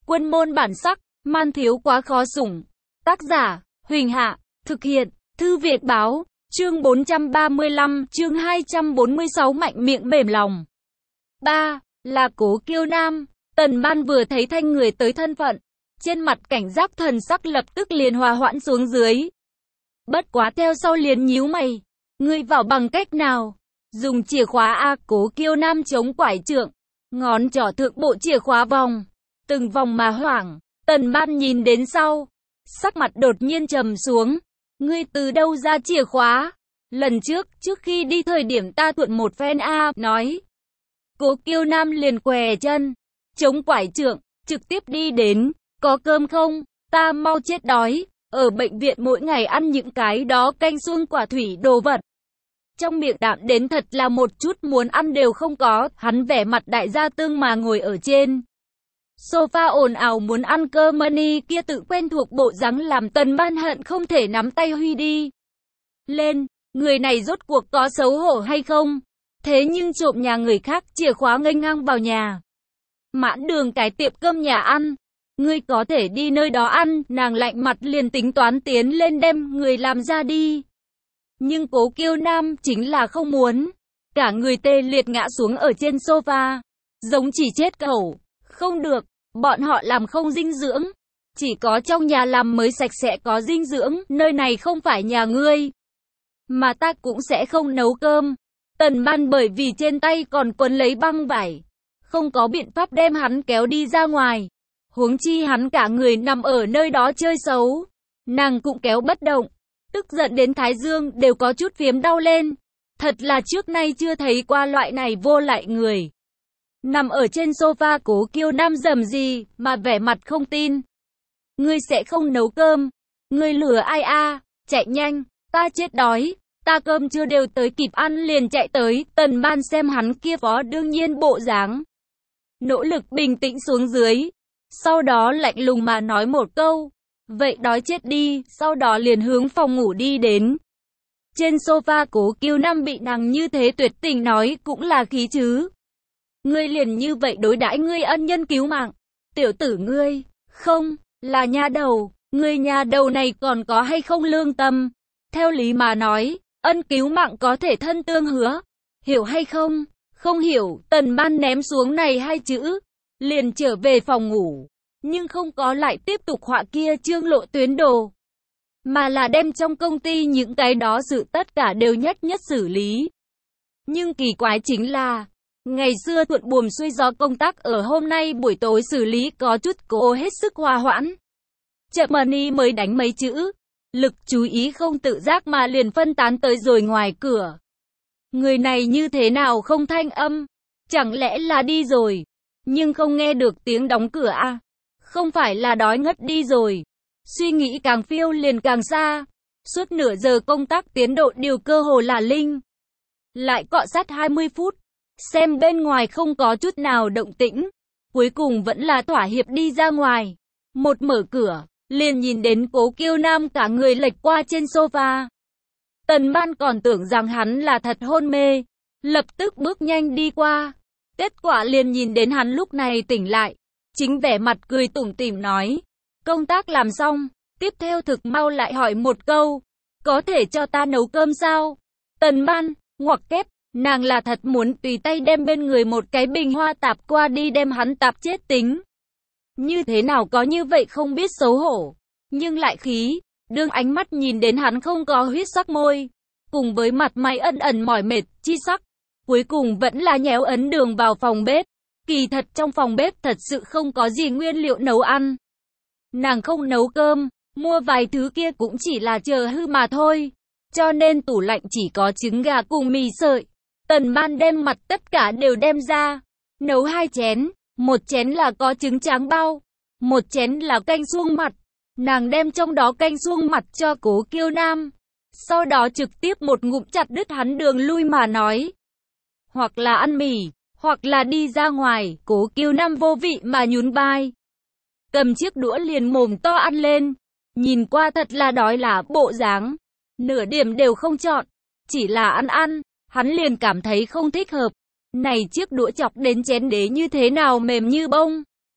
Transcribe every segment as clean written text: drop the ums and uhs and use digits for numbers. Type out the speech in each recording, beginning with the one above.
Quân môn bản sắc, man thiếu quá khó sủng. Tác giả, Huỳnh Hạ, thực hiện, Thư Viện Báo, chương 435, chương 246 mạnh miệng mềm lòng. 3. Là Cố Kiêu Nam. Tần Ban vừa thấy Thanh người tới thân phận, trên mặt cảnh giác thần sắc lập tức liền hòa hoãn xuống dưới. Bất quá theo sau liền nhíu mày. Ngươi vào bằng cách nào? Dùng chìa khóa A. Cố Kiêu Nam chống quải trượng, ngón trỏ thượng bộ chìa khóa vòng, từng vòng mà hoảng. Tần Ban nhìn đến sau, sắc mặt đột nhiên trầm xuống. Ngươi từ đâu ra chìa khóa? Lần trước khi đi thời điểm ta thuận một phen A, nói. Cố Kiêu Nam liền què chân, chống quải trượng, trực tiếp đi đến. Có cơm không? Ta mau chết đói. Ở bệnh viện mỗi ngày ăn những cái đó canh xuông quả thủy đồ vật. Trong miệng đạm đến thật là một chút muốn ăn đều không có. Hắn vẻ mặt đại gia tương mà ngồi ở trên sofa ồn ào muốn ăn cơm. Money kia tự quen thuộc bộ dáng làm Tần Ban hận không thể nắm tay huy đi lên. Người này rốt cuộc có xấu hổ hay không? Thế nhưng trộm nhà người khác chìa khóa nghênh ngang vào nhà. Mãn Đường cái tiệm cơm nhà ăn. Ngươi có thể đi nơi đó ăn. Nàng lạnh mặt liền tính toán tiến lên đem người làm ra đi. Nhưng Cố Kiêu Nam chính là không muốn. Cả người tê liệt ngã xuống ở trên sofa, giống chỉ chết cẩu. Không được, bọn họ làm không dinh dưỡng. Chỉ có trong nhà làm mới sạch sẽ có dinh dưỡng. Nơi này không phải nhà ngươi, mà ta cũng sẽ không nấu cơm. Tần Ban bởi vì trên tay còn quấn lấy băng vải, không có biện pháp đem hắn kéo đi ra ngoài. Huống chi hắn cả người nằm ở nơi đó chơi xấu, nàng cũng kéo bất động, tức giận đến thái dương đều có chút phiếm đau lên. Thật là trước nay chưa thấy qua loại này vô lại người. Nằm ở trên sofa Cố Kiêu Nam rầm gì mà vẻ mặt không tin. Ngươi sẽ không nấu cơm? Ngươi lừa ai a? Chạy nhanh, ta chết đói. Ta cơm chưa đều tới kịp ăn liền chạy tới. Tần Ban xem hắn kia phó đương nhiên bộ dáng, nỗ lực bình tĩnh xuống dưới. Sau đó lạnh lùng mà nói một câu. Vậy đói chết đi. Sau đó liền hướng phòng ngủ đi đến. Trên sofa Cố Kiêu Nam bị nàng như thế tuyệt tình nói cũng là khí chứ. Ngươi liền như vậy đối đãi ngươi ân nhân cứu mạng. Tiểu tử ngươi, không, là nha đầu. Ngươi nhà đầu này còn có hay không lương tâm? Theo lý mà nói, ân cứu mạng có thể thân tương hứa. Hiểu hay không? Không hiểu. Tần Ban ném xuống này hai chữ, liền trở về phòng ngủ. Nhưng không có lại tiếp tục họa kia chương lộ tuyến đồ, mà là đem trong công ty những cái đó sự tất cả đều nhất nhất xử lý. Nhưng kỳ quái chính là, ngày xưa thuận buồm xuôi gió công tác ở hôm nay buổi tối xử lý có chút cố hết sức hòa hoãn. Chợt Money mới đánh mấy chữ, lực chú ý không tự giác mà liền phân tán tới rồi ngoài cửa. Người này như thế nào không thanh âm? Chẳng lẽ là đi rồi? Nhưng không nghe được tiếng đóng cửa à? Không phải là đói ngất đi rồi? Suy nghĩ càng phiêu liền càng xa. Suốt nửa giờ công tác tiến độ điều cơ hồ là linh. Lại cọ sát 20 phút. Xem bên ngoài không có chút nào động tĩnh. Cuối cùng vẫn là thỏa hiệp đi ra ngoài. Một mở cửa, liền nhìn đến Cố Kiêu Nam cả người lệch qua trên sofa. Tần Ban còn tưởng rằng hắn là thật hôn mê, lập tức bước nhanh đi qua. Kết quả liền nhìn đến hắn lúc này tỉnh lại, chính vẻ mặt cười tủm tỉm nói. Công tác làm xong, tiếp theo thực mau lại hỏi một câu. Có thể cho ta nấu cơm sao? Tần Ban, ngoặc kép, nàng là thật muốn tùy tay đem bên người một cái bình hoa tạp qua đi đem hắn tạp chết tính. Như thế nào có như vậy không biết xấu hổ, nhưng lại khí. Đương ánh mắt nhìn đến hắn không có huyết sắc môi, cùng với mặt mày ẩn ẩn mỏi mệt chi sắc, cuối cùng vẫn là nhéo ấn đường vào phòng bếp. Kỳ thật trong phòng bếp thật sự không có gì nguyên liệu nấu ăn. Nàng không nấu cơm, mua vài thứ kia cũng chỉ là chờ hư mà thôi. Cho nên tủ lạnh chỉ có trứng gà cùng mì sợi. Tần Ban đem mặt tất cả đều đem ra, nấu 2 chén, một chén là có trứng tráng bao, một chén là canh suông mặt. Nàng đem trong đó canh suông mặt cho Cố Kiêu Nam, sau đó trực tiếp một ngụm chặt đứt hắn đường lui mà nói. Hoặc là ăn mì, hoặc là đi ra ngoài. Cố Kiêu Nam vô vị mà nhún vai, cầm chiếc đũa liền mồm to ăn lên. Nhìn qua thật là đói là bộ dáng, nửa điểm đều không chọn, chỉ là ăn, hắn liền cảm thấy không thích hợp. Này chiếc đũa chọc đến chén đế như thế nào mềm như bông.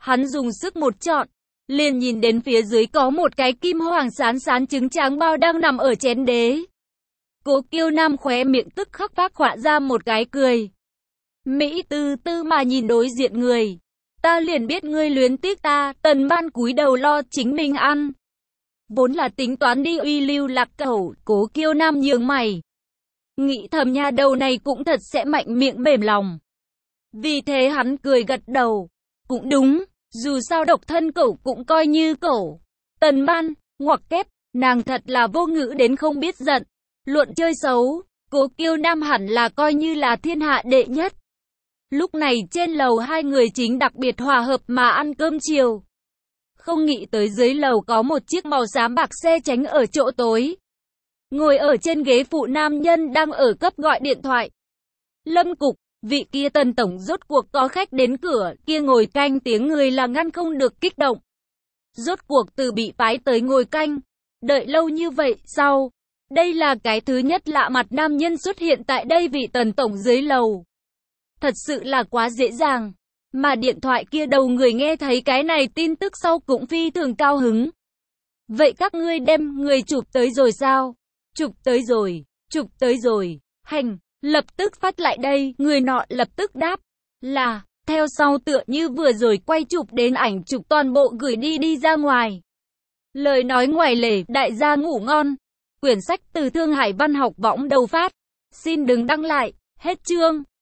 Hắn dùng sức một chọn, liền nhìn đến phía dưới có một cái kim hoàng sán sán trứng tráng bao đang nằm ở chén đế. Cố Kiêu Nam khóe miệng tức khắc phác họa ra một cái cười. Mỹ tư tư mà nhìn đối diện người. Ta liền biết ngươi luyến tiếc ta. Tần Ban cúi đầu lo chính mình ăn. Vốn là tính toán đi uy lưu lạc cẩu, Cố Kiêu Nam nhướng mày. Nghĩ thầm nhà đầu này cũng thật sẽ mạnh miệng mềm lòng. Vì thế hắn cười gật đầu. Cũng đúng, dù sao độc thân cẩu cũng coi như cẩu. Tần Ban, ngoặc kép, nàng thật là vô ngữ đến không biết giận. Luận chơi xấu, Cố Kiêu Nam hẳn là coi như là thiên hạ đệ nhất. Lúc này trên lầu hai người chính đặc biệt hòa hợp mà ăn cơm chiều. Không nghĩ tới dưới lầu có một chiếc màu xám bạc xe tránh ở chỗ tối. Ngồi ở trên ghế phụ nam nhân đang ở cấp gọi điện thoại. Lâm Cục, vị kia Tần tổng rốt cuộc có khách đến cửa, kia ngồi canh tiếng người là ngăn không được kích động. Rốt cuộc từ bị phái tới ngồi canh, đợi lâu như vậy, sao? Đây là cái thứ nhất lạ mặt nam nhân xuất hiện tại đây vị Tần tổng dưới lầu. Thật sự là quá dễ dàng. Mà điện thoại kia đầu người nghe thấy cái này tin tức sau cũng phi thường cao hứng. Vậy các ngươi đem người chụp tới rồi sao? Chụp tới rồi. Hành, lập tức phát lại đây. Người nọ lập tức đáp. Là, theo sau tựa như vừa rồi quay chụp đến ảnh chụp toàn bộ gửi đi ra ngoài. Lời nói ngoài lề, đại gia ngủ ngon. Quyển sách từ Thương Hải Văn học võng đầu phát. Xin đừng đăng lại. Hết chương.